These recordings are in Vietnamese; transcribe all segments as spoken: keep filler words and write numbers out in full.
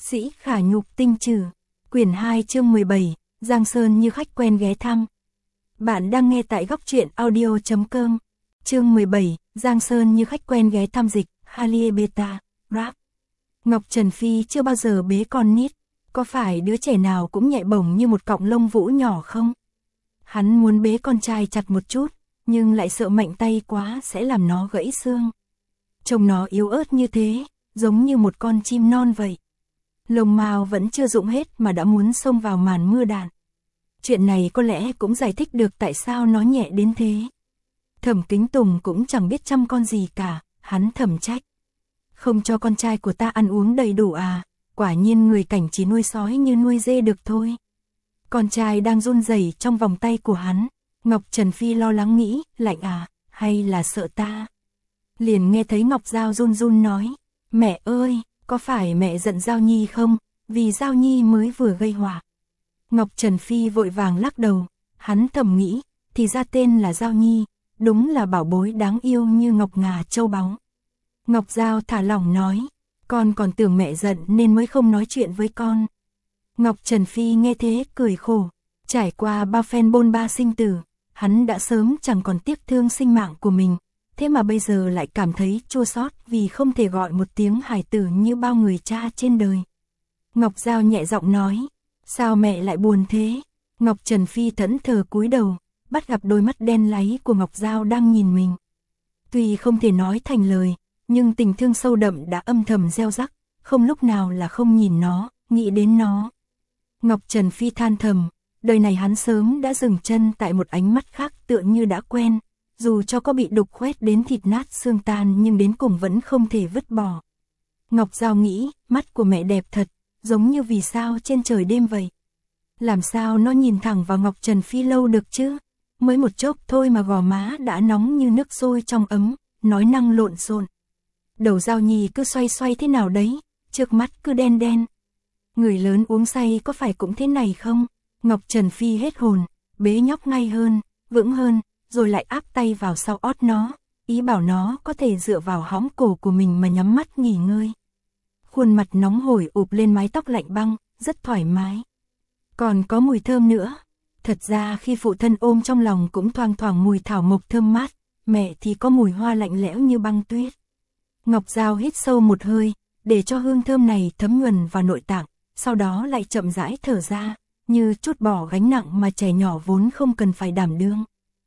Sĩ Khả Nhục Tinh Trừ, quyển hai chương mười bảy, Giang Sơn như khách quen ghé thăm. Bạn đang nghe tại góc truyện audio chấm com. Chương mười bảy, Giang Sơn như khách quen ghé thăm dịch, Halie Beta, rap. Ngọc Trần Phi chưa bao giờ bế con nít, có phải đứa trẻ nào cũng nhạy bổng như một cọng lông vũ nhỏ không? Hắn muốn bế con trai chặt một chút, nhưng lại sợ mạnh tay quá sẽ làm nó gãy xương. Trông nó yếu ớt như thế, giống như một con chim non vậy. Lông mao vẫn chưa rụng hết mà đã muốn xông vào màn mưa đạn. Chuyện này có lẽ cũng giải thích được tại sao nó nhẹ đến thế. Thẩm Kính Tùng cũng chẳng biết chăm con gì cả, hắn thầm trách. Không cho con trai của ta ăn uống đầy đủ à, quả nhiên người cảnh chỉ nuôi sói như nuôi dê được thôi. Con trai đang run rẩy trong vòng tay của hắn, Ngọc Trần Phi lo lắng nghĩ, lạnh à, hay là sợ ta? Liền nghe thấy Ngọc Giao run run nói, mẹ ơi, có phải mẹ giận Giao Nhi không, vì Giao Nhi mới vừa gây họa. Ngọc Trần Phi vội vàng lắc đầu, hắn thầm nghĩ, thì ra tên là Giao Nhi, đúng là bảo bối đáng yêu như ngọc ngà châu báu. Ngọc Giao thả lỏng nói, con còn tưởng mẹ giận nên mới không nói chuyện với con. Ngọc Trần Phi nghe thế cười khổ, trải qua bao phen bôn ba sinh tử, hắn đã sớm chẳng còn tiếc thương sinh mạng của mình, thế mà bây giờ lại cảm thấy chua xót vì không thể gọi một tiếng hài tử như bao người cha trên đời. Ngọc Giao nhẹ giọng nói, sao mẹ lại buồn thế? Ngọc Trần Phi thẫn thờ cúi đầu, bắt gặp đôi mắt đen láy của Ngọc Giao đang nhìn mình. Tuy không thể nói thành lời, nhưng tình thương sâu đậm đã âm thầm gieo rắc, không lúc nào là không nhìn nó, nghĩ đến nó. Ngọc Trần Phi than thầm, đời này hắn sớm đã dừng chân tại một ánh mắt khác tựa như đã quen, dù cho có bị đục khoét đến thịt nát xương tan nhưng đến cùng vẫn không thể vứt bỏ. Ngọc Giao nghĩ, mắt của mẹ đẹp thật, giống như vì sao trên trời đêm vậy. Làm sao nó nhìn thẳng vào Ngọc Trần Phi lâu được chứ? Mới một chốc thôi mà gò má đã nóng như nước sôi trong ấm, nói năng lộn xộn. Đầu Giao Nhi cứ xoay xoay thế nào đấy, trước mắt cứ đen đen. Người lớn uống say có phải cũng thế này không? Ngọc Trần Phi hết hồn, bế nhóc ngay hơn, vững hơn, rồi lại áp tay vào sau ót nó, ý bảo nó có thể dựa vào hõm cổ của mình mà nhắm mắt nghỉ ngơi. Khuôn mặt nóng hổi ụp lên mái tóc lạnh băng, rất thoải mái. Còn có mùi thơm nữa. Thật ra khi phụ thân ôm trong lòng cũng thoang thoảng mùi thảo mộc thơm mát, mẹ thì có mùi hoa lạnh lẽo như băng tuyết. Ngọc Giao hít sâu một hơi, để cho hương thơm này thấm nhuần vào nội tạng, sau đó lại chậm rãi thở ra, như trút bỏ gánh nặng mà trẻ nhỏ vốn không cần phải đảm đương.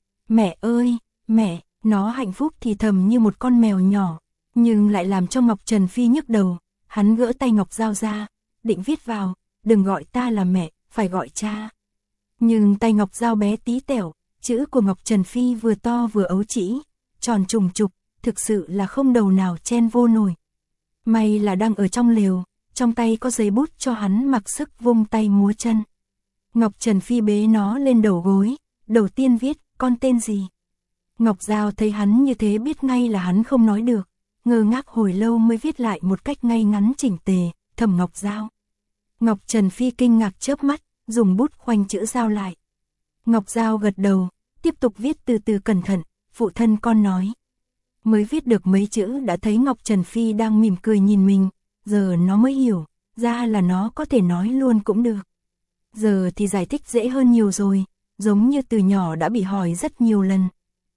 Mẹ ơi, mẹ, nó hạnh phúc thì thầm như một con mèo nhỏ, nhưng lại làm cho Ngọc Trần Phi nhức đầu. Hắn gỡ tay Ngọc Giao ra, định viết vào, đừng gọi ta là mẹ, phải gọi cha. Nhưng tay Ngọc Giao bé tí tẹo, chữ của Ngọc Trần Phi vừa to vừa ấu trĩ, tròn trùng trục, thực sự là không đầu nào chen vô nổi. May là đang ở trong lều, trong tay có giấy bút cho hắn mặc sức vung tay múa chân. Ngọc Trần Phi bế nó lên đầu gối, đầu tiên viết, con tên gì? Ngọc Giao thấy hắn như thế biết ngay là hắn không nói được, ngơ ngác hồi lâu mới viết lại một cách ngay ngắn chỉnh tề, Thẩm Ngọc Giao. Ngọc Trần Phi kinh ngạc chớp mắt, dùng bút khoanh chữ Giao lại. Ngọc Giao gật đầu, tiếp tục viết từ từ cẩn thận, phụ thân con nói. Mới viết được mấy chữ đã thấy Ngọc Trần Phi đang mỉm cười nhìn mình, giờ nó mới hiểu, ra là nó có thể nói luôn cũng được. Giờ thì giải thích dễ hơn nhiều rồi, giống như từ nhỏ đã bị hỏi rất nhiều lần.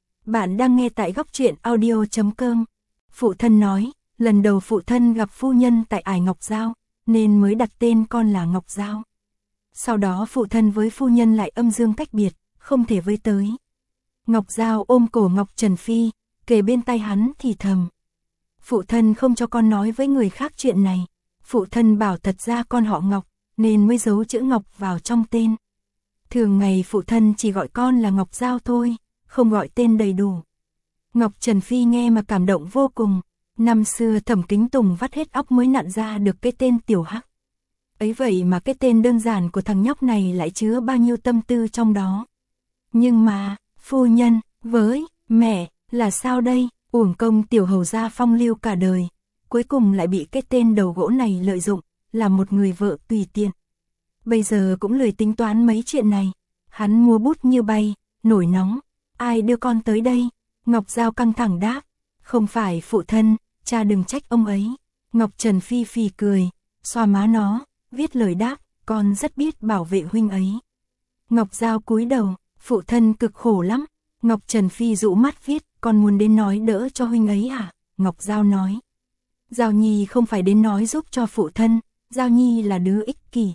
Bạn đang nghe tại góc truyện audio chấm com. Phụ thân nói, lần đầu phụ thân gặp phu nhân tại ải Ngọc Giao, nên mới đặt tên con là Ngọc Giao. Sau đó phụ thân với phu nhân lại âm dương cách biệt, không thể với tới. Ngọc Giao ôm cổ Ngọc Trần Phi, kề bên tay hắn thì thầm. Phụ thân không cho con nói với người khác chuyện này. Phụ thân bảo thật ra con họ Ngọc, nên mới giấu chữ Ngọc vào trong tên. Thường ngày phụ thân chỉ gọi con là Ngọc Giao thôi, không gọi tên đầy đủ. Ngọc Trần Phi nghe mà cảm động vô cùng. Năm xưa Thẩm Kính Tùng vắt hết óc mới nặn ra được cái tên Tiểu Hắc. Ấy vậy mà cái tên đơn giản của thằng nhóc này lại chứa bao nhiêu tâm tư trong đó. Nhưng mà, phu nhân, với, mẹ, là sao đây? Uổng công tiểu hầu gia phong lưu cả đời, cuối cùng lại bị cái tên đầu gỗ này lợi dụng, là một người vợ tùy tiện. Bây giờ cũng lười tính toán mấy chuyện này. Hắn mua bút như bay, nổi nóng. Ai đưa con tới đây? Ngọc Giao căng thẳng đáp. Không phải phụ thân, cha đừng trách ông ấy. Ngọc Trần Phi phì cười. xoa má nó, viết lời đáp, con rất biết bảo vệ huynh ấy. Ngọc Giao cúi đầu, phụ thân cực khổ lắm. Ngọc Trần Phi dụ mắt viết, con muốn đến nói đỡ cho huynh ấy à? Ngọc Giao nói. Giao Nhi không phải đến nói giúp cho phụ thân, Giao Nhi là đứa ích kỷ.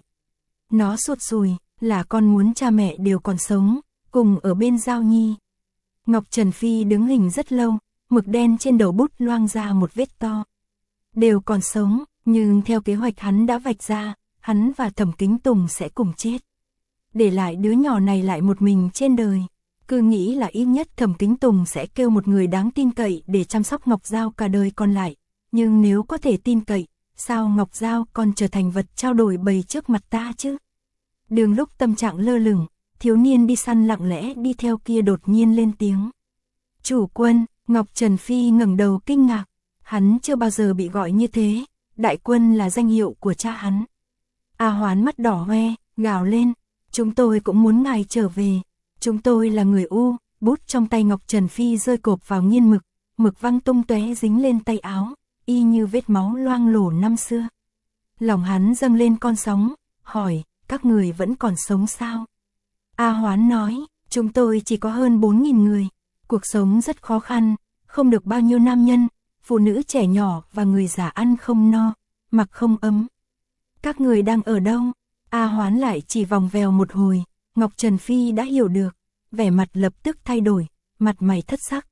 Nó sụt sùi, là con muốn cha mẹ đều còn sống, cùng ở bên Giao Nhi. Ngọc Trần Phi đứng hình rất lâu, mực đen trên đầu bút loang ra một vết to. Đều còn sống, nhưng theo kế hoạch hắn đã vạch ra, hắn và Thẩm Kính Tùng sẽ cùng chết. Để lại đứa nhỏ này lại một mình trên đời. Cứ nghĩ là ít nhất Thẩm Kính Tùng sẽ kêu một người đáng tin cậy để chăm sóc Ngọc Giao cả đời còn lại. Nhưng nếu có thể tin cậy, sao Ngọc Giao còn trở thành vật trao đổi bày trước mặt ta chứ? Đường lúc tâm trạng lơ lửng, thiếu niên đi săn lặng lẽ đi theo kia đột nhiên lên tiếng. Chủ quân, Ngọc Trần Phi ngẩng đầu kinh ngạc. Hắn chưa bao giờ bị gọi như thế, đại quân là danh hiệu của cha hắn. A Hoán mắt đỏ hoe, gào lên, chúng tôi cũng muốn ngài trở về. Chúng tôi là người U. Bút trong tay Ngọc Trần Phi rơi cộp vào nghiên mực, mực văng tung tóe dính lên tay áo, y như vết máu loang lổ năm xưa. Lòng hắn dâng lên con sóng, hỏi, các người vẫn còn sống sao? A Hoán nói, chúng tôi chỉ có hơn bốn nghìn người, cuộc sống rất khó khăn, không được bao nhiêu nam nhân, phụ nữ trẻ nhỏ và người già ăn không no, mặc không ấm. Các người đang ở đâu? A Hoán lại chỉ vòng vèo một hồi, Ngọc Trần Phi đã hiểu được, vẻ mặt lập tức thay đổi, mặt mày thất sắc.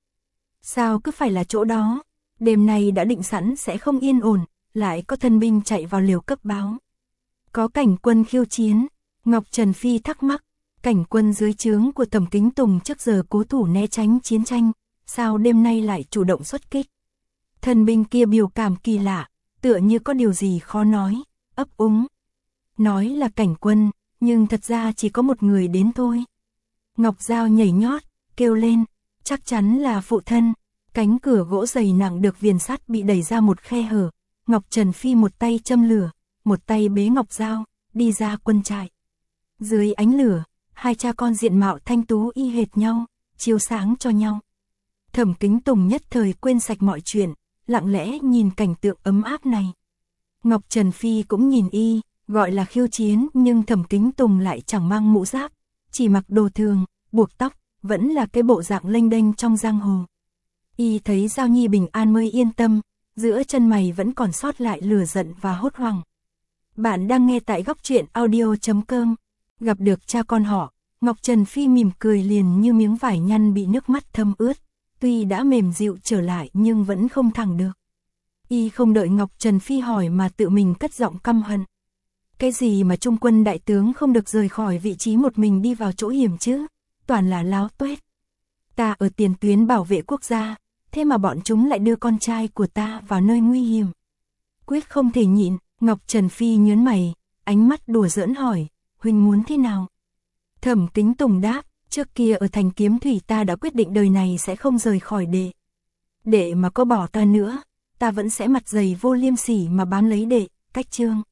Sao cứ phải là chỗ đó? Đêm nay đã định sẵn sẽ không yên ổn, lại có thân binh chạy vào liều cấp báo. Có cảnh quân khiêu chiến, Ngọc Trần Phi thắc mắc, cảnh quân dưới trướng của Thẩm Kính Tùng trước giờ cố thủ né tránh chiến tranh, sao đêm nay lại chủ động xuất kích? Thân binh kia biểu cảm kỳ lạ, tựa như có điều gì khó nói, ấp úng. Nói là cảnh quân, nhưng thật ra chỉ có một người đến thôi. Ngọc Giao nhảy nhót, kêu lên, chắc chắn là phụ thân. Cánh cửa gỗ dày nặng được viền sắt bị đẩy ra một khe hở. Ngọc Trần Phi một tay châm lửa, một tay bế Ngọc Giao, đi ra quân trại. Dưới ánh lửa, hai cha con diện mạo thanh tú y hệt nhau, chiếu sáng cho nhau. Thẩm Kính Tùng nhất thời quên sạch mọi chuyện, lặng lẽ nhìn cảnh tượng ấm áp này. Ngọc Trần Phi cũng nhìn y, gọi là khiêu chiến, nhưng Thẩm Kính Tùng lại chẳng mang mũ giáp, chỉ mặc đồ thường, buộc tóc, vẫn là cái bộ dạng lênh đênh trong giang hồ. Y thấy Giao Nhi bình an mới yên tâm, giữa chân mày vẫn còn sót lại lửa giận và hốt hoảng. Bạn đang nghe tại góc truyện audio chấm com. Gặp được cha con họ, Ngọc Trần Phi mỉm cười liền như miếng vải nhăn bị nước mắt thấm ướt, tuy đã mềm dịu trở lại nhưng vẫn không thẳng được. Y không đợi Ngọc Trần Phi hỏi mà tự mình cất giọng căm hận. Cái gì mà trung quân đại tướng không được rời khỏi vị trí một mình đi vào chỗ hiểm chứ? Toàn là láo tuét. Ta ở tiền tuyến bảo vệ quốc gia, thế mà bọn chúng lại đưa con trai của ta vào nơi nguy hiểm. Quyết không thể nhịn, Ngọc Trần Phi nhớn mày, ánh mắt đùa giỡn hỏi, huynh muốn thế nào? Thẩm Kính Tùng đáp, trước kia ở thành Kiếm Thủy ta đã quyết định đời này sẽ không rời khỏi đệ. Đệ mà có bỏ ta nữa, ta vẫn sẽ mặt dày vô liêm sỉ mà bám lấy đệ, cách chương.